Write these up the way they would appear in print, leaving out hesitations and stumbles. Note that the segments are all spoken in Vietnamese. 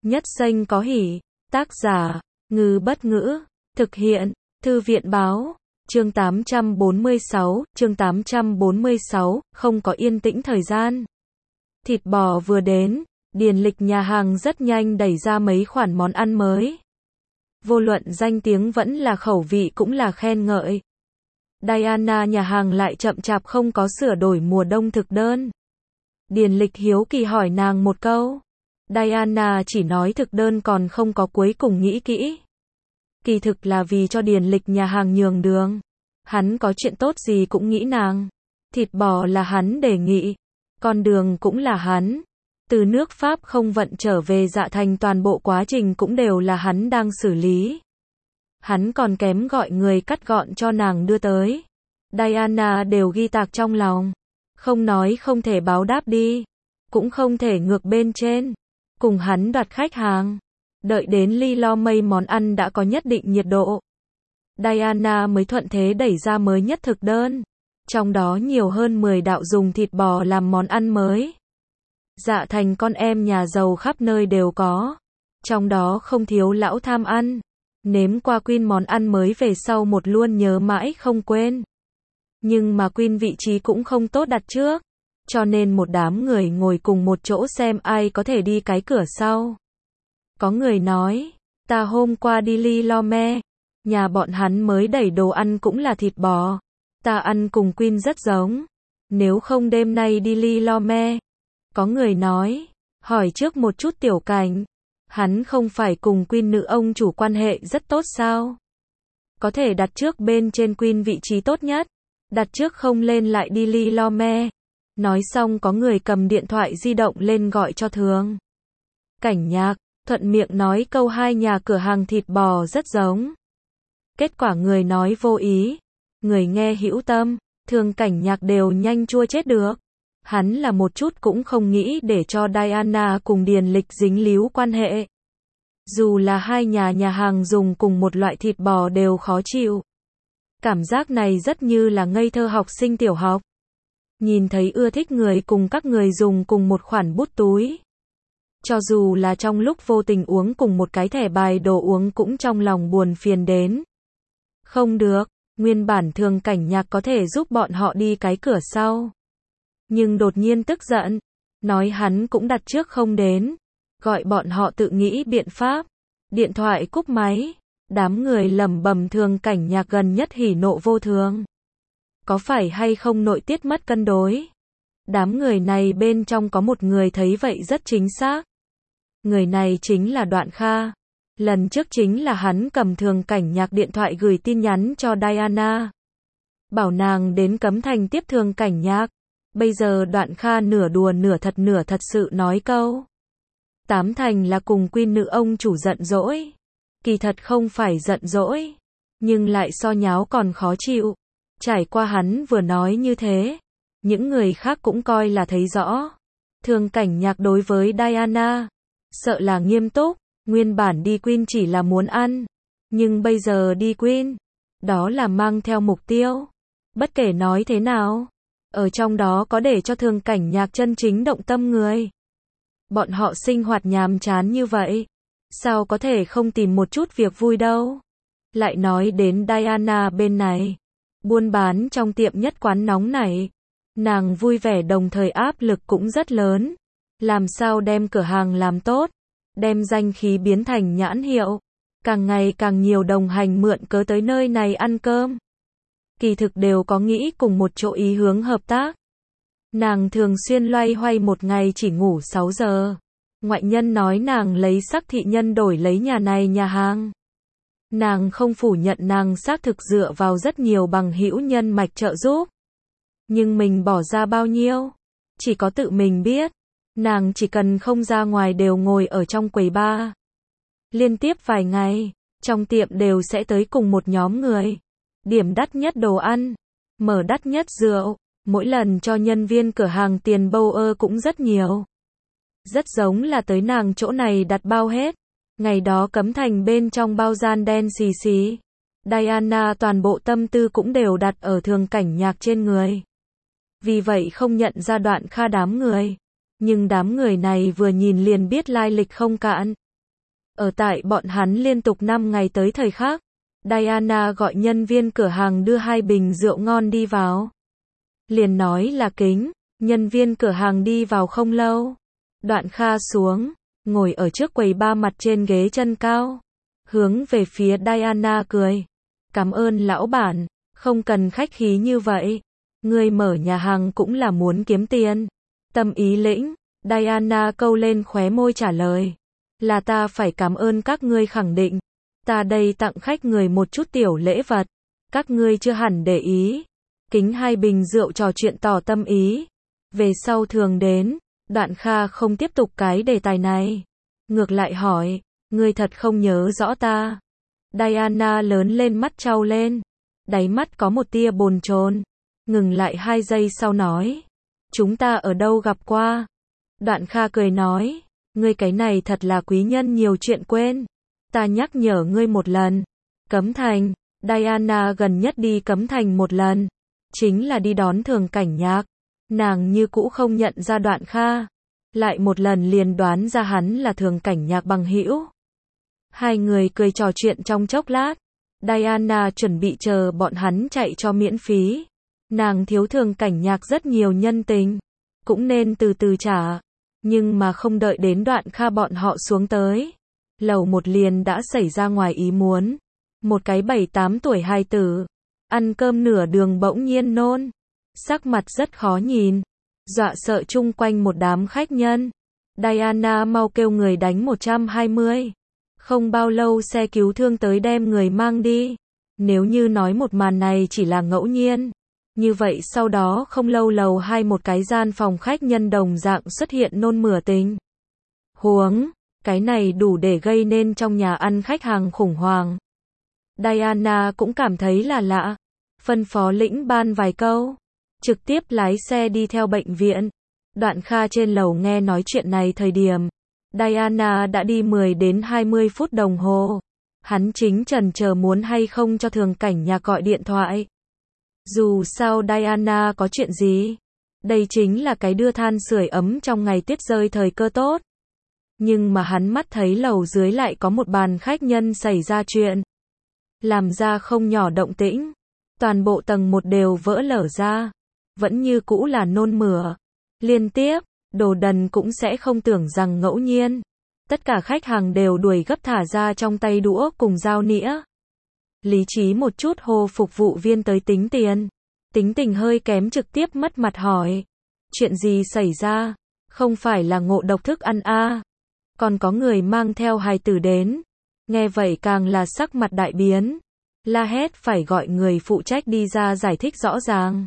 Nhất danh có hỷ. Tác giả, Ngư Bất Ngữ. Thực hiện, Thư viện Báo. Chương 846, chương 846, không có yên tĩnh thời gian. Thịt bò vừa đến, điền lịch nhà hàng rất nhanh đẩy ra mấy khoản món ăn mới. Vô luận danh tiếng vẫn là khẩu vị cũng là khen ngợi. Diana nhà hàng lại chậm chạp không có sửa đổi mùa đông thực đơn. Điền lịch hiếu kỳ hỏi nàng một câu. Diana chỉ nói thực đơn còn không có, cuối cùng nghĩ kỹ. Kỳ thực là vì cho điền lịch nhà hàng nhường đường. Hắn có chuyện tốt gì cũng nghĩ nàng. Thịt bò là hắn đề nghị. Con đường cũng là hắn. Từ nước Pháp không vận trở về Dạ Thành toàn bộ quá trình cũng đều là hắn đang xử lý. Hắn còn kém gọi người cắt gọn cho nàng đưa tới. Diana đều ghi tạc trong lòng. Không nói không thể báo đáp đi. Cũng không thể ngược bên trên. Cùng hắn đoạt khách hàng. Đợi đến ly lo mây món ăn đã có nhất định nhiệt độ. Diana mới thuận thế đẩy ra mới nhất thực đơn. Trong đó nhiều hơn 10 đạo dùng thịt bò làm món ăn mới. Dạ Thành con em nhà giàu khắp nơi đều có. Trong đó không thiếu lão tham ăn. Nếm qua Queen món ăn mới về sau một luôn nhớ mãi không quên. Nhưng mà Queen vị trí cũng không tốt đặt trước. Cho nên một đám người ngồi cùng một chỗ xem ai có thể đi cái cửa sau. Có người nói, ta hôm qua đi Ly Lo Me. Nhà bọn hắn mới đẩy đồ ăn cũng là thịt bò. Ta ăn cùng Queen rất giống. Nếu không đêm nay đi Ly Lo Me. Có người nói, hỏi trước một chút Tiểu Cảnh. Hắn không phải cùng Queen nữ ông chủ quan hệ rất tốt sao? Có thể đặt trước bên trên Queen vị trí tốt nhất. Đặt trước không lên lại đi Ly Lo Me. Nói xong có người cầm điện thoại di động lên gọi cho Thường Cảnh Nhạc. Thuận miệng nói câu hai nhà cửa hàng thịt bò rất giống. Kết quả người nói vô ý. Người nghe hữu tâm. Thường Cảnh Nhạc đều nhanh chua chết được. Hắn là một chút cũng không nghĩ để cho Diana cùng điền lịch dính líu quan hệ. Dù là hai nhà hàng dùng cùng một loại thịt bò đều khó chịu. Cảm giác này rất như là ngây thơ học sinh tiểu học. Nhìn thấy ưa thích người cùng các người dùng cùng một khoản bút túi. Cho dù là trong lúc vô tình uống cùng một cái thẻ bài đồ uống cũng trong lòng buồn phiền đến. Không được, nguyên bản Thường Cảnh Nhạc có thể giúp bọn họ đi cái cửa sau. Nhưng đột nhiên tức giận, nói hắn cũng đặt trước không đến, gọi bọn họ tự nghĩ biện pháp. Điện thoại cúp máy, đám người lẩm bẩm Thường Cảnh Nhạc gần nhất hỉ nộ vô thường. Có phải hay không nội tiết mất cân đối? Đám người này bên trong có một người thấy vậy rất chính xác. Người này chính là Đoạn Kha. Lần trước chính là hắn cầm Thường Cảnh Nhạc điện thoại gửi tin nhắn cho Diana. Bảo nàng đến Cấm Thành tiếp Thường Cảnh Nhạc. Bây giờ Đoạn Kha nửa đùa nửa thật sự nói câu. Tám thành là cùng Queen nữ ông chủ giận dỗi. Kỳ thật không phải giận dỗi. Nhưng lại so nháo còn khó chịu. Trải qua hắn vừa nói như thế. Những người khác cũng coi là thấy rõ. Thường Cảnh Nhạc đối với Diana. Sợ là nghiêm túc. Nguyên bản đi Queen chỉ là muốn ăn. Nhưng bây giờ đi Queen. Đó là mang theo mục tiêu. Bất kể nói thế nào. Ở trong đó có để cho Thường Cảnh Nhạc chân chính động tâm người. Bọn họ sinh hoạt nhàm chán như vậy. Sao có thể không tìm một chút việc vui đâu. Lại nói đến Diana bên này. Buôn bán trong tiệm nhất quán nóng này. Nàng vui vẻ đồng thời áp lực cũng rất lớn. Làm sao đem cửa hàng làm tốt. Đem danh khí biến thành nhãn hiệu. Càng ngày càng nhiều đồng hành mượn cớ tới nơi này ăn cơm. Kỳ thực đều có nghĩ cùng một chỗ ý hướng hợp tác. Nàng thường xuyên loay hoay một ngày chỉ ngủ 6 giờ. Ngoại nhân nói nàng lấy sắc thị nhân đổi lấy nhà này nhà hàng. Nàng không phủ nhận nàng xác thực dựa vào rất nhiều bằng hữu nhân mạch trợ giúp. Nhưng mình bỏ ra bao nhiêu? Chỉ có tự mình biết. Nàng chỉ cần không ra ngoài đều ngồi ở trong quầy bar. Liên tiếp vài ngày, trong tiệm đều sẽ tới cùng một nhóm người. Điểm đắt nhất đồ ăn, mở đắt nhất rượu, mỗi lần cho nhân viên cửa hàng tiền bâu cũng rất nhiều. Rất giống là tới nàng chỗ này đặt bao hết. Ngày đó Cấm Thành bên trong bao gian đen xì xì. Diana toàn bộ tâm tư cũng đều đặt ở Thường Cảnh Nhạc trên người. Vì vậy không nhận ra Đoạn Kha đám người. Nhưng đám người này vừa nhìn liền biết lai lịch không cạn. Ở tại bọn hắn liên tục 5 ngày tới thời khắc, Diana gọi nhân viên cửa hàng đưa 2 bình rượu ngon đi vào. Liền nói là kính, nhân viên cửa hàng đi vào không lâu. Đoạn Kha xuống, ngồi ở trước quầy ba mặt trên ghế chân cao. Hướng về phía Diana cười. Cảm ơn lão bản, không cần khách khí như vậy. Ngươi mở nhà hàng cũng là muốn kiếm tiền. Tâm ý lĩnh, Diana câu lên khóe môi trả lời. Là ta phải cảm ơn các ngươi khẳng định. Ta đây tặng khách người một chút tiểu lễ vật. Các ngươi chưa hẳn để ý. Kính 2 bình rượu trò chuyện tỏ tâm ý. Về sau thường đến, Đoạn Kha không tiếp tục cái đề tài này. Ngược lại hỏi, ngươi thật không nhớ rõ ta. Diana lớn lên mắt trao lên. Đáy mắt có một tia bồn chồn. Ngừng lại 2 giây sau nói. Chúng ta ở đâu gặp qua? Đoạn Kha cười nói. Ngươi cái này thật là quý nhân nhiều chuyện quên. Ta nhắc nhở ngươi một lần. Cấm Thành. Diana gần nhất đi Cấm Thành một lần. Chính là đi đón Thường Cảnh Nhạc. Nàng như cũ không nhận ra Đoạn Kha. Lại một lần liền đoán ra hắn là Thường Cảnh Nhạc bằng hữu. 2 người cười trò chuyện trong chốc lát. Diana chuẩn bị chờ bọn hắn chạy cho miễn phí. Nàng thiếu Thường Cảnh Nhạc rất nhiều nhân tình. Cũng nên từ từ trả. Nhưng mà không đợi đến Đoạn Kha bọn họ xuống tới. Lầu 1 liền đã xảy ra ngoài ý muốn. Một cái 7-8 tuổi hài tử. Ăn cơm nửa đường bỗng nhiên nôn. Sắc mặt rất khó nhìn. Dọa sợ chung quanh một đám khách nhân. Diana mau kêu người đánh 120. Không bao lâu xe cứu thương tới đem người mang đi. Nếu như nói một màn này chỉ là ngẫu nhiên. Như vậy sau đó không lâu lầu 2 một cái gian phòng khách nhân đồng dạng xuất hiện nôn mửa tình huống. Cái này đủ để gây nên trong nhà ăn khách hàng khủng hoảng. Diana cũng cảm thấy là lạ. Phân phó lĩnh ban vài câu. Trực tiếp lái xe đi theo bệnh viện. Đoạn Kha trên lầu nghe nói chuyện này thời điểm. Diana đã đi 10 đến 20 phút đồng hồ. Hắn chính chần chờ muốn hay không cho Thường Cảnh Nhạc gọi điện thoại. Dù sao Diana có chuyện gì. Đây chính là cái đưa than sưởi ấm trong ngày tuyết rơi thời cơ tốt. Nhưng mà hắn mắt thấy lầu dưới lại có một bàn khách nhân xảy ra chuyện. Làm ra không nhỏ động tĩnh. Toàn bộ tầng 1 đều vỡ lở ra. Vẫn như cũ là nôn mửa. Liên tiếp, đồ đần cũng sẽ không tưởng rằng ngẫu nhiên. Tất cả khách hàng đều đuổi gấp thả ra trong tay đũa cùng dao nĩa. Lý trí một chút hô phục vụ viên tới tính tiền. Tính tình hơi kém trực tiếp mất mặt hỏi. Chuyện gì xảy ra? Không phải là ngộ độc thức ăn à? Còn có người mang theo hài tử đến. Nghe vậy càng là sắc mặt đại biến. La hét phải gọi người phụ trách đi ra giải thích rõ ràng.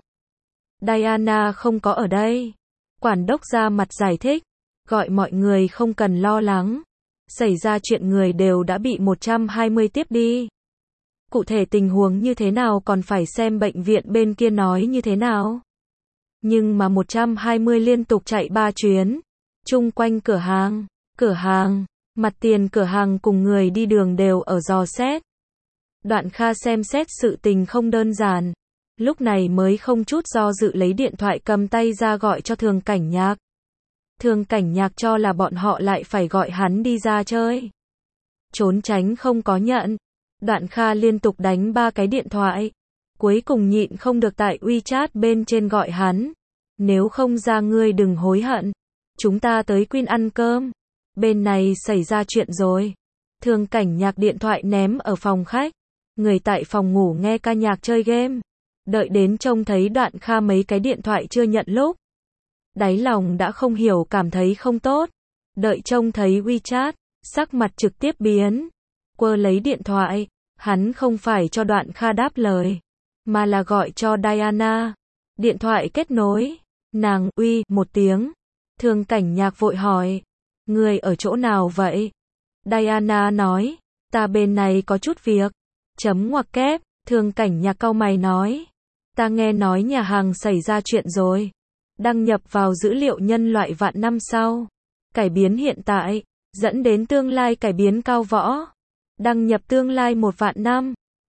Diana không có ở đây. Quản đốc ra mặt giải thích. Gọi mọi người không cần lo lắng. Xảy ra chuyện người đều đã bị 120 tiếp đi. Cụ thể tình huống như thế nào còn phải xem bệnh viện bên kia nói như thế nào. Nhưng mà 120 liên tục chạy 3 chuyến. Chung quanh cửa hàng, mặt tiền cửa hàng cùng người đi đường đều ở dò xét. Đoạn Kha xem xét sự tình không đơn giản. Lúc này mới không chút do dự lấy điện thoại cầm tay ra gọi cho Thường Cảnh Nhạc. Thường Cảnh Nhạc cho là bọn họ lại phải gọi hắn đi ra chơi. Trốn tránh không có nhận. Đoạn Kha liên tục đánh 3 cái điện thoại. Cuối cùng nhịn không được tại WeChat bên trên gọi hắn. Nếu không ra ngươi đừng hối hận. Chúng ta tới Queen ăn cơm. Bên này xảy ra chuyện rồi. Thường Cảnh Nhạc điện thoại ném ở phòng khách. Người tại phòng ngủ nghe ca nhạc chơi game. Đợi đến trông thấy Đoạn Kha mấy cái điện thoại chưa nhận lúc. Đáy lòng đã không hiểu cảm thấy không tốt. Đợi trông thấy WeChat, sắc mặt trực tiếp biến. Quơ lấy điện thoại, hắn không phải cho Đoạn Kha đáp lời, mà là gọi cho Diana. Điện thoại kết nối, nàng uy một tiếng. Thường Cảnh Nhạc vội hỏi, người ở chỗ nào vậy? Diana nói, ta bên này có chút việc. Chấm ngoặc kép, Thường Cảnh Nhạc cau mày nói, ta nghe nói nhà hàng xảy ra chuyện rồi. Đăng nhập vào dữ liệu nhân loại vạn năm sau. Cải biến hiện tại, dẫn đến tương lai cải biến cao võ. Đăng nhập tương lai 1 vạn năm.